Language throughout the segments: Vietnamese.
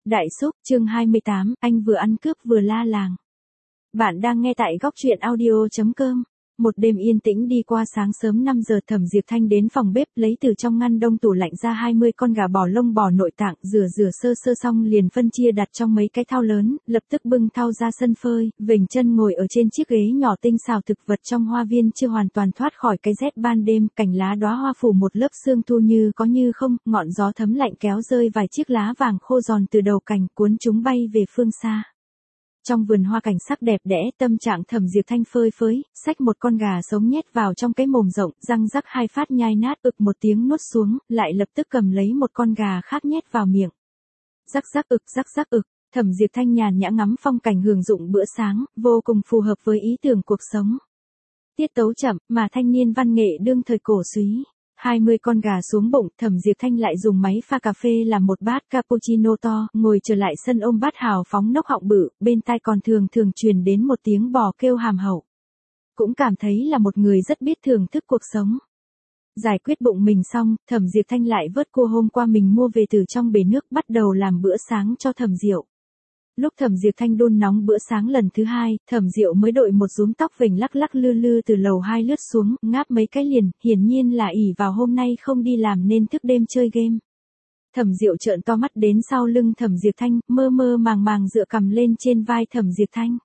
Đại Xúc, chương 28, anh vừa ăn cướp vừa la làng. Bạn đang nghe tại góc truyện audio.com. Một đêm yên tĩnh đi qua, sáng sớm 5 giờ Thẩm Diệp Thanh đến phòng bếp lấy từ trong ngăn đông tủ lạnh ra 20 con gà bò lông bò nội tạng, rửa sơ sơ xong liền phân chia đặt trong mấy cái thau lớn, lập tức bưng thau ra sân phơi, vểnh chân ngồi ở trên chiếc ghế nhỏ. Tinh xào thực vật trong hoa viên chưa hoàn toàn thoát khỏi cái rét ban đêm, cành lá đóa hoa phủ một lớp sương thu như có như không, ngọn gió thấm lạnh kéo rơi vài chiếc lá vàng khô giòn từ đầu cành cuốn chúng bay về phương xa. Trong vườn hoa cảnh sắc đẹp đẽ, tâm trạng Thẩm Diệp Thanh phơi phới, xách một con gà sống nhét vào trong cái mồm rộng, răng rắc hai phát nhai nát, ực một tiếng nuốt xuống, lại lập tức cầm lấy một con gà khác nhét vào miệng. Rắc rắc ực, Thẩm Diệp Thanh nhàn nhã ngắm phong cảnh hưởng dụng bữa sáng, vô cùng phù hợp với ý tưởng cuộc sống. Tiết tấu chậm, mà thanh niên văn nghệ đương thời cổ súy. 20 con gà xuống bụng, Thẩm Diệp Thanh lại dùng máy pha cà phê làm một bát cappuccino to, ngồi trở lại sân ôm bát hào phóng nốc họng bự, bên tai còn thường truyền đến một tiếng bò kêu hàm hậu. Cũng cảm thấy là một người rất biết thưởng thức cuộc sống. Giải quyết bụng mình xong, Thẩm Diệp Thanh lại vớt cua hôm qua mình mua về từ trong bể nước, bắt đầu làm bữa sáng cho Thẩm Diệu. Lúc Thẩm Diệp Thanh đun nóng bữa sáng lần thứ hai, Thẩm Diệu mới đội một rúm tóc vểnh lắc lắc lư lư từ lầu 2 lướt xuống, ngáp mấy cái liền, hiển nhiên là ỷ vào hôm nay không đi làm nên thức đêm chơi game. Thẩm Diệu trợn to mắt đến sau lưng Thẩm Diệp Thanh, mơ màng dựa cằm lên trên vai Thẩm Diệp Thanh.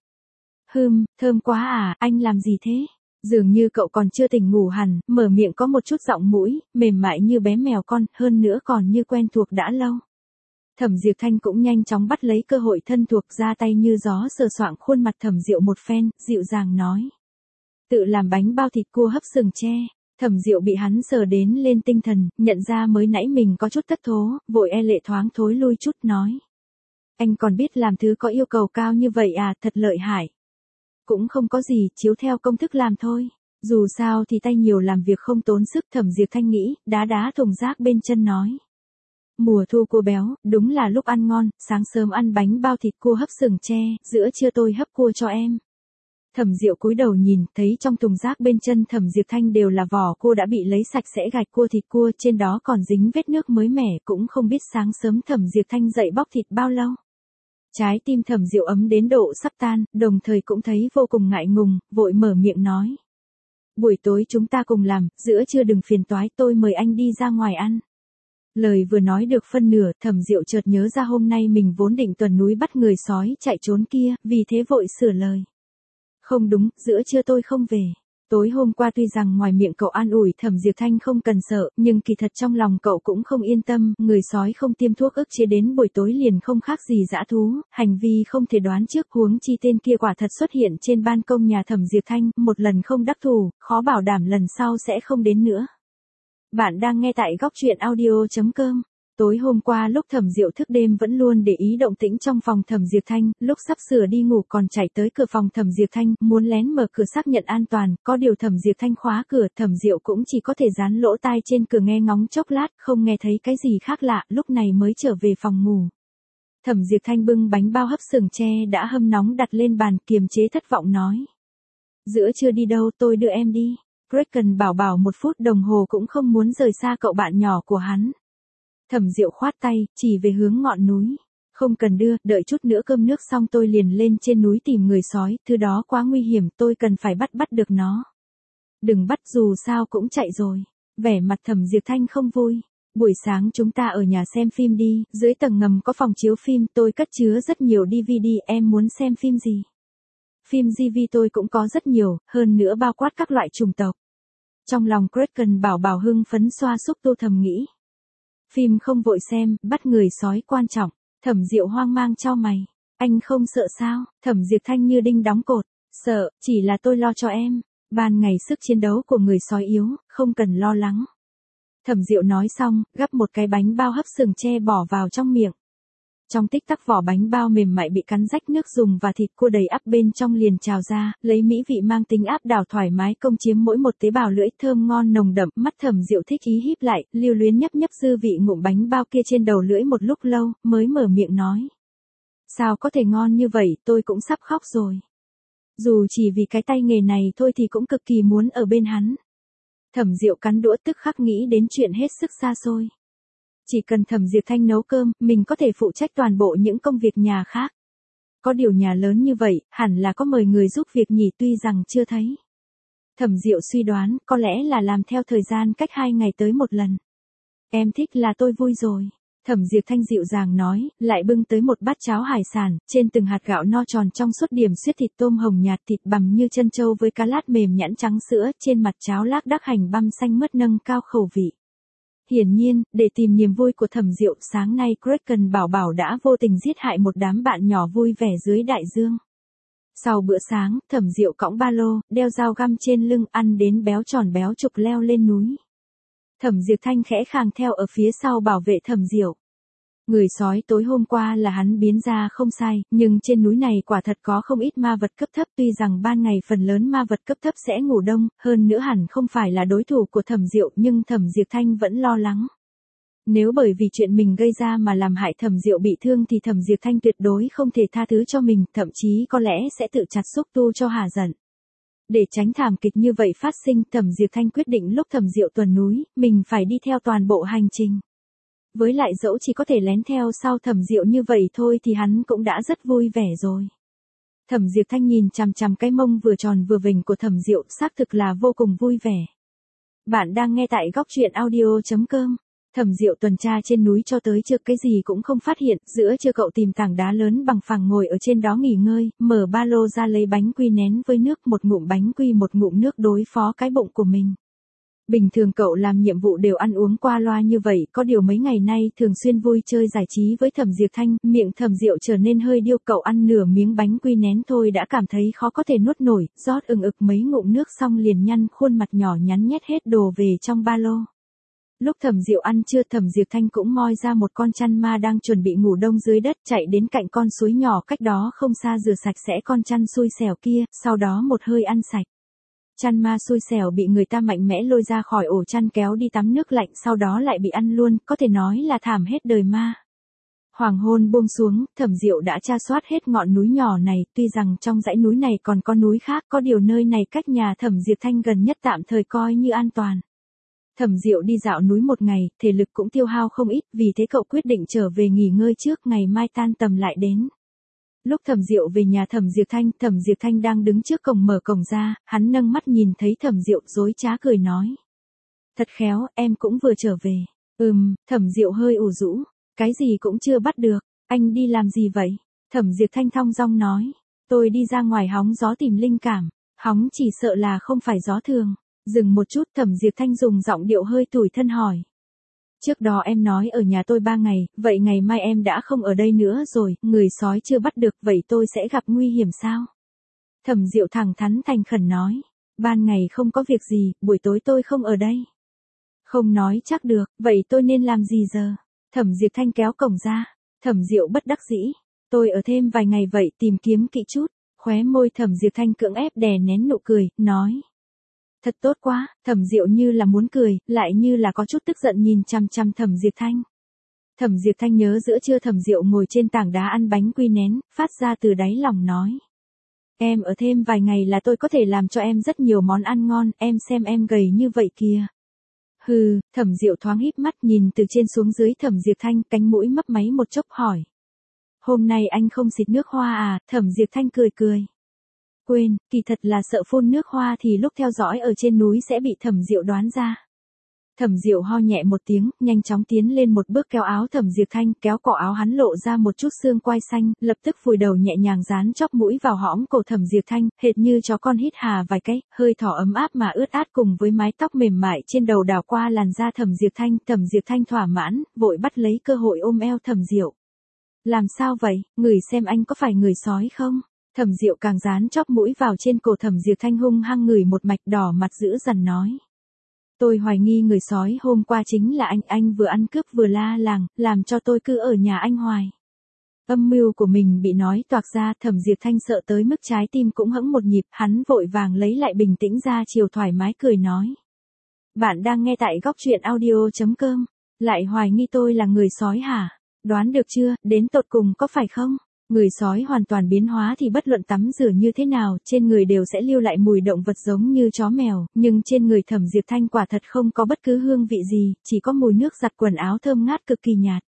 Thơm quá à, anh làm gì thế? Dường như cậu còn chưa tỉnh ngủ hẳn, mở miệng có một chút giọng mũi, mềm mại như bé mèo con, hơn nữa còn như quen thuộc đã lâu. Thẩm Diệp Thanh cũng nhanh chóng bắt lấy cơ hội thân thuộc, ra tay như gió sờ soạng khuôn mặt Thẩm Diệu một phen, dịu dàng nói. Tự làm bánh bao thịt cua hấp sừng tre. Thẩm Diệu bị hắn sờ đến lên tinh thần, nhận ra mới nãy mình có chút thất thố, vội e lệ thoáng thối lui chút nói. Anh còn biết làm thứ có yêu cầu cao như vậy à, thật lợi hại. Cũng không có gì, chiếu theo công thức làm thôi. Dù sao thì tay nhiều làm việc không tốn sức. Thẩm Diệp Thanh nghĩ, đá thùng rác bên chân nói. Mùa thu cua béo, đúng là lúc ăn ngon, sáng sớm ăn bánh bao thịt cua hấp sừng tre, giữa trưa tôi hấp cua cho em. Thẩm Diệu cúi đầu nhìn, thấy trong thùng rác bên chân Thẩm Diệp Thanh đều là vỏ cua đã bị lấy sạch sẽ, gạch cua thịt cua trên đó còn dính vết nước mới mẻ, cũng không biết sáng sớm Thẩm Diệp Thanh dậy bóc thịt bao lâu. Trái tim Thẩm Diệu ấm đến độ sắp tan, đồng thời cũng thấy vô cùng ngại ngùng, vội mở miệng nói. Buổi tối chúng ta cùng làm, giữa trưa đừng phiền toái, tôi mời anh đi ra ngoài ăn. Lời vừa nói được phân nửa, Thẩm Diệu chợt nhớ ra hôm nay mình vốn định tuần núi bắt người sói chạy trốn kia, vì thế vội sửa lời. Không đúng, giữa trưa tôi không về. Tối hôm qua tuy rằng ngoài miệng cậu an ủi Thẩm Diệp Thanh không cần sợ, nhưng kỳ thật trong lòng cậu cũng không yên tâm, người sói không tiêm thuốc ức chế đến buổi tối liền không khác gì dã thú, hành vi không thể đoán trước, huống chi tên kia quả thật xuất hiện trên ban công nhà Thẩm Diệp Thanh, một lần không đắc thủ, khó bảo đảm lần sau sẽ không đến nữa. Bạn đang nghe tại góc truyện audio.com. Tối hôm qua lúc Thẩm Diệu thức đêm vẫn luôn để ý động tĩnh trong phòng Thẩm Diệp Thanh, lúc sắp sửa đi ngủ còn chạy tới cửa phòng Thẩm Diệp Thanh, muốn lén mở cửa xác nhận an toàn, có điều Thẩm Diệp Thanh khóa cửa, Thẩm Diệu cũng chỉ có thể dán lỗ tai trên cửa nghe ngóng chốc lát, không nghe thấy cái gì khác lạ, lúc này mới trở về phòng ngủ. Thẩm Diệp Thanh bưng bánh bao hấp sừng tre đã hâm nóng đặt lên bàn, kiềm chế thất vọng nói. Giữa trưa đi đâu, tôi đưa em đi. Kraken bảo 1 phút đồng hồ cũng không muốn rời xa cậu bạn nhỏ của hắn. Thẩm Diệu khoát tay, chỉ về hướng ngọn núi. Không cần đưa, đợi chút nữa cơm nước xong tôi liền lên trên núi tìm người sói, thứ đó quá nguy hiểm, tôi cần phải bắt được nó. Đừng bắt, dù sao cũng chạy rồi. Vẻ mặt Thẩm Diệp Thanh không vui. Buổi sáng chúng ta ở nhà xem phim đi, dưới tầng ngầm có phòng chiếu phim, tôi cất chứa rất nhiều DVD, em muốn xem phim gì? Phim GV tôi cũng có rất nhiều, hơn nữa bao quát các loại chủng tộc. Trong lòng Kraken bảo hưng phấn xoa xúc tô thầm nghĩ. Phim không vội xem, bắt người sói quan trọng. Thẩm Diệu hoang mang chau mày. Anh không sợ sao? Thẩm Diệp Thanh như đinh đóng cột. Sợ, chỉ là tôi lo cho em. Ban ngày sức chiến đấu của người sói yếu, không cần lo lắng. Thẩm Diệu nói xong, gắp một cái bánh bao hấp sừng tre bỏ vào trong miệng. Trong tích tắc vỏ bánh bao mềm mại bị cắn rách, nước dùng và thịt cua đầy ắp bên trong liền trào ra, lấy mỹ vị mang tính áp đảo thoải mái công chiếm mỗi một tế bào lưỡi, thơm ngon nồng đậm, mắt Thẩm Diệu thích ý híp lại, lưu luyến nhấp dư vị ngụm bánh bao kia trên đầu lưỡi một lúc lâu, mới mở miệng nói. Sao có thể ngon như vậy, tôi cũng sắp khóc rồi. Dù chỉ vì cái tay nghề này thôi thì cũng cực kỳ muốn ở bên hắn. Thẩm Diệu cắn đũa tức khắc nghĩ đến chuyện hết sức xa xôi. Chỉ cần Thẩm Diệp Thanh nấu cơm, mình có thể phụ trách toàn bộ những công việc nhà khác. Có điều nhà lớn như vậy, hẳn là có mời người giúp việc nhỉ, tuy rằng chưa thấy. Thẩm Diệu suy đoán, có lẽ là làm theo thời gian cách 2 ngày tới một lần. Em thích là tôi vui rồi. Thẩm Diệp Thanh dịu dàng nói, lại bưng tới một bát cháo hải sản, trên từng hạt gạo no tròn trong suốt điểm xuyết thịt tôm hồng nhạt, thịt bằm như chân trâu với cá lát mềm nhẵn trắng sữa, trên mặt cháo lác đác hành băm xanh mướt nâng cao khẩu vị. Hiển nhiên, để tìm niềm vui của Thẩm Diệu, sáng nay Kraken bảo bảo đã vô tình giết hại một đám bạn nhỏ vui vẻ dưới đại dương. Sau bữa sáng, Thẩm Diệu cõng ba lô, đeo dao găm trên lưng, ăn đến béo tròn béo trục leo lên núi. Thẩm Diệp Thanh khẽ khàng theo ở phía sau bảo vệ Thẩm Diệu. Người sói tối hôm qua là hắn biến ra không sai, nhưng trên núi này quả thật có không ít ma vật cấp thấp, tuy rằng ban ngày phần lớn ma vật cấp thấp sẽ ngủ đông, hơn nữa hẳn không phải là đối thủ của Thẩm Diệu, nhưng Thẩm Diệp Thanh vẫn lo lắng. Nếu bởi vì chuyện mình gây ra mà làm hại Thẩm Diệu bị thương thì Thẩm Diệp Thanh tuyệt đối không thể tha thứ cho mình, thậm chí có lẽ sẽ tự chặt xúc tu cho hà giận. Để tránh thảm kịch như vậy phát sinh, Thẩm Diệp Thanh quyết định lúc Thẩm Diệu tuần núi, mình phải đi theo toàn bộ hành trình. Với lại dẫu chỉ có thể lén theo sau Thẩm Diệu như vậy thôi thì hắn cũng đã rất vui vẻ rồi. Thẩm Diệp Thanh nhìn chằm chằm cái mông vừa tròn vừa vểnh của Thẩm Diệu, xác thực là vô cùng vui vẻ. Bạn đang nghe tại góc truyện audio.com. Thẩm Diệu tuần tra trên núi cho tới trưa cái gì cũng không phát hiện, giữa trưa cậu tìm tảng đá lớn bằng phẳng ngồi ở trên đó nghỉ ngơi, mở ba lô ra lấy bánh quy nén với nước, một ngụm bánh quy một ngụm nước đối phó cái bụng của mình. Bình thường cậu làm nhiệm vụ đều ăn uống qua loa như vậy, có điều mấy ngày nay thường xuyên vui chơi giải trí với Thẩm Diệp Thanh, miệng Thẩm Diệu trở nên hơi điêu, cậu ăn nửa miếng bánh quy nén thôi đã cảm thấy khó có thể nuốt nổi, rót ực mấy ngụm nước xong liền nhăn khuôn mặt nhỏ nhắn nhét hết đồ về trong ba lô. Lúc Thẩm Diệu ăn trưa, Thẩm Diệp Thanh cũng moi ra một con chăn ma đang chuẩn bị ngủ đông dưới đất, chạy đến cạnh con suối nhỏ cách đó không xa rửa sạch sẽ con chăn xui xẻo kia, sau đó một hơi ăn sạch. Chăn ma xui xẻo bị người ta mạnh mẽ lôi ra khỏi ổ chăn kéo đi tắm nước lạnh, sau đó lại bị ăn luôn, có thể nói là thảm hết đời ma. Hoàng hôn buông xuống, Thẩm Diệu đã tra soát hết ngọn núi nhỏ này, tuy rằng trong dãy núi này còn có núi khác, có điều nơi này cách nhà Thẩm Diệp Thanh gần nhất, tạm thời coi như an toàn. Thẩm Diệu đi dạo núi một ngày, thể lực cũng tiêu hao không ít, vì thế cậu quyết định trở về nghỉ ngơi trước, ngày mai tan tầm lại đến. Lúc Thẩm Diệu về nhà Thẩm Diệp Thanh đang đứng trước cổng mở cổng ra, hắn nâng mắt nhìn thấy Thẩm Diệu dối trá cười nói. Thật khéo, em cũng vừa trở về. Thẩm Diệu hơi ủ rũ, cái gì cũng chưa bắt được, anh đi làm gì vậy? Thẩm Diệp Thanh thong dong nói, tôi đi ra ngoài hóng gió tìm linh cảm, hóng chỉ sợ là không phải gió thường. Dừng một chút, Thẩm Diệp Thanh dùng giọng điệu hơi tủi thân hỏi. Trước đó em nói ở nhà tôi 3 ngày, vậy ngày mai em đã không ở đây nữa rồi, người sói chưa bắt được, vậy tôi sẽ gặp nguy hiểm sao? Thẩm Diệu thẳng thắn thành khẩn nói. Ban ngày không có việc gì, buổi tối tôi không ở đây. Không nói chắc được, vậy tôi nên làm gì giờ? Thẩm Diệp Thanh kéo cổng ra. Thẩm Diệu bất đắc dĩ. Tôi ở thêm vài ngày vậy, tìm kiếm kỹ chút. Khóe môi Thẩm Diệp Thanh cưỡng ép đè nén nụ cười, nói. Thật tốt quá, Thẩm Diệu như là muốn cười, lại như là có chút tức giận nhìn chằm chằm Thẩm Diệp Thanh. Thẩm Diệp Thanh nhớ giữa trưa Thẩm Diệu ngồi trên tảng đá ăn bánh quy nén, phát ra từ đáy lòng nói. Em ở thêm vài ngày là tôi có thể làm cho em rất nhiều món ăn ngon, em xem em gầy như vậy kìa. Hừ, Thẩm Diệu thoáng híp mắt nhìn từ trên xuống dưới Thẩm Diệp Thanh, cánh mũi mấp máy một chốc hỏi. Hôm nay anh không xịt nước hoa à? Thẩm Diệp Thanh cười cười. Quên, kỳ thật là sợ phun nước hoa thì lúc theo dõi ở trên núi sẽ bị Thẩm Diệu đoán ra. Thẩm Diệu ho nhẹ một tiếng, nhanh chóng tiến lên một bước kéo áo Thẩm Diệp Thanh, kéo cổ áo hắn lộ ra một chút xương quai xanh, lập tức vùi đầu nhẹ nhàng dán chóp mũi vào hõm cổ Thẩm Diệp Thanh, hệt như chó con hít hà vài cái, hơi thở ấm áp mà ướt át cùng với mái tóc mềm mại trên đầu đảo qua làn da Thẩm Diệp Thanh thỏa mãn, vội bắt lấy cơ hội ôm eo Thẩm Diệu. Làm sao vậy, ngửi xem anh có phải người sói không? Thẩm Diệu càng dán chóp mũi vào trên cổ Thẩm Diệp Thanh, hung hăng ngửi một mạch, đỏ mặt dữ dằn nói. Tôi hoài nghi người sói hôm qua chính là anh vừa ăn cướp vừa la làng, làm cho tôi cứ ở nhà anh hoài. Âm mưu của mình bị nói toạc ra, Thẩm Diệp Thanh sợ tới mức trái tim cũng hững một nhịp, hắn vội vàng lấy lại bình tĩnh ra chiều thoải mái cười nói. Bạn đang nghe tại góc truyện audio.com, lại hoài nghi tôi là người sói hả? Đoán được chưa, đến tột cùng có phải không? Người sói hoàn toàn biến hóa thì bất luận tắm rửa như thế nào, trên người đều sẽ lưu lại mùi động vật giống như chó mèo, nhưng trên người Thẩm Diệp Thanh quả thật không có bất cứ hương vị gì, chỉ có mùi nước giặt quần áo thơm ngát cực kỳ nhạt.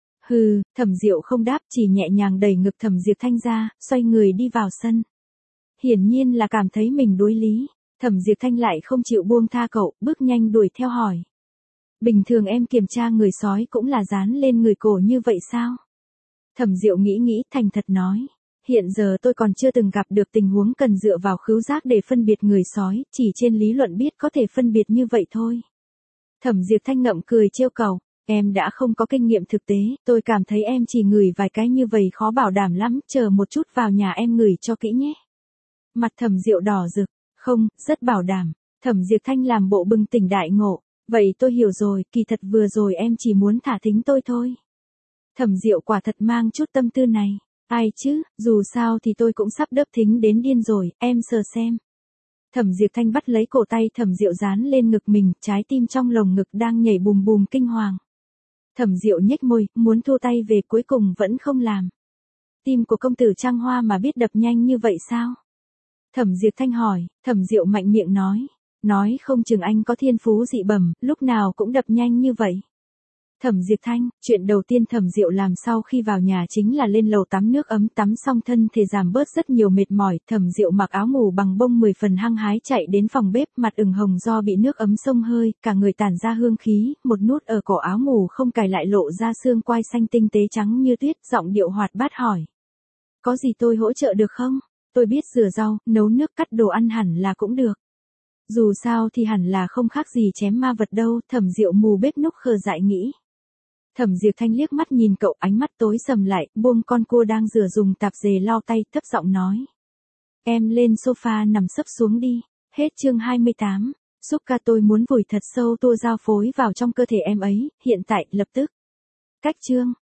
Hừ, Thẩm Diệu không đáp, chỉ nhẹ nhàng đẩy ngực Thẩm Diệp Thanh ra, xoay người đi vào sân. Hiển nhiên là cảm thấy mình đối lý, Thẩm Diệp Thanh lại không chịu buông tha cậu, bước nhanh đuổi theo hỏi. Bình thường em kiểm tra người sói cũng là dán lên người cổ như vậy sao? Thẩm Diệu nghĩ thành thật nói. Hiện giờ tôi còn chưa từng gặp được tình huống cần dựa vào khứu giác để phân biệt người sói, chỉ trên lý luận biết có thể phân biệt như vậy thôi. Thẩm Diệp Thanh ngậm cười trêu cẩu. Em đã không có kinh nghiệm thực tế, tôi cảm thấy em chỉ ngửi vài cái như vậy khó bảo đảm lắm, chờ một chút vào nhà em ngửi cho kỹ nhé. Mặt Thẩm Diệu đỏ rực, không, rất bảo đảm. Thẩm Diệp Thanh làm bộ bừng tỉnh đại ngộ, vậy tôi hiểu rồi, kỳ thật vừa rồi em chỉ muốn thả thính tôi thôi. Thẩm Diệu quả thật mang chút tâm tư này, ai chứ, dù sao thì tôi cũng sắp đớp thính đến điên rồi, em sờ xem. Thẩm Diệp Thanh bắt lấy cổ tay Thẩm Diệu dán lên ngực mình, trái tim trong lồng ngực đang nhảy bùm bùm kinh hoàng. Thẩm Diệu nhếch môi, muốn thu tay về cuối cùng vẫn không làm. Tim của công tử Trang Hoa mà biết đập nhanh như vậy sao? Thẩm Diệp Thanh hỏi, Thẩm Diệu mạnh miệng nói không chừng anh có thiên phú dị bẩm, lúc nào cũng đập nhanh như vậy. Thẩm Diệp Thanh, chuyện đầu tiên Thẩm Diệu làm sau khi vào nhà chính là lên lầu tắm nước ấm, tắm xong thân thể giảm bớt rất nhiều mệt mỏi. Thẩm Diệu mặc áo ngủ bằng bông 10 phần hăng hái chạy đến phòng bếp, mặt ửng hồng do bị nước ấm xông hơi, cả người tản ra hương khí, một nút ở cổ áo ngủ không cài lại lộ ra xương quai xanh tinh tế trắng như tuyết, giọng điệu hoạt bát hỏi. Có gì tôi hỗ trợ được không? Tôi biết rửa rau, nấu nước, cắt đồ ăn hẳn là cũng được. Dù sao thì hẳn là không khác gì chém ma vật đâu, Thẩm Diệu mù bếp núc khờ dại nghĩ. Thẩm Diệp Thanh liếc mắt nhìn cậu, ánh mắt tối sầm lại, buông con cua đang rửa dùng tạp dề lau tay, thấp giọng nói. Em lên sofa nằm sấp xuống đi. Hết chương 28. Xúc ca tôi muốn vùi thật sâu tua dao phối vào trong cơ thể em ấy, hiện tại, lập tức. Cách chương.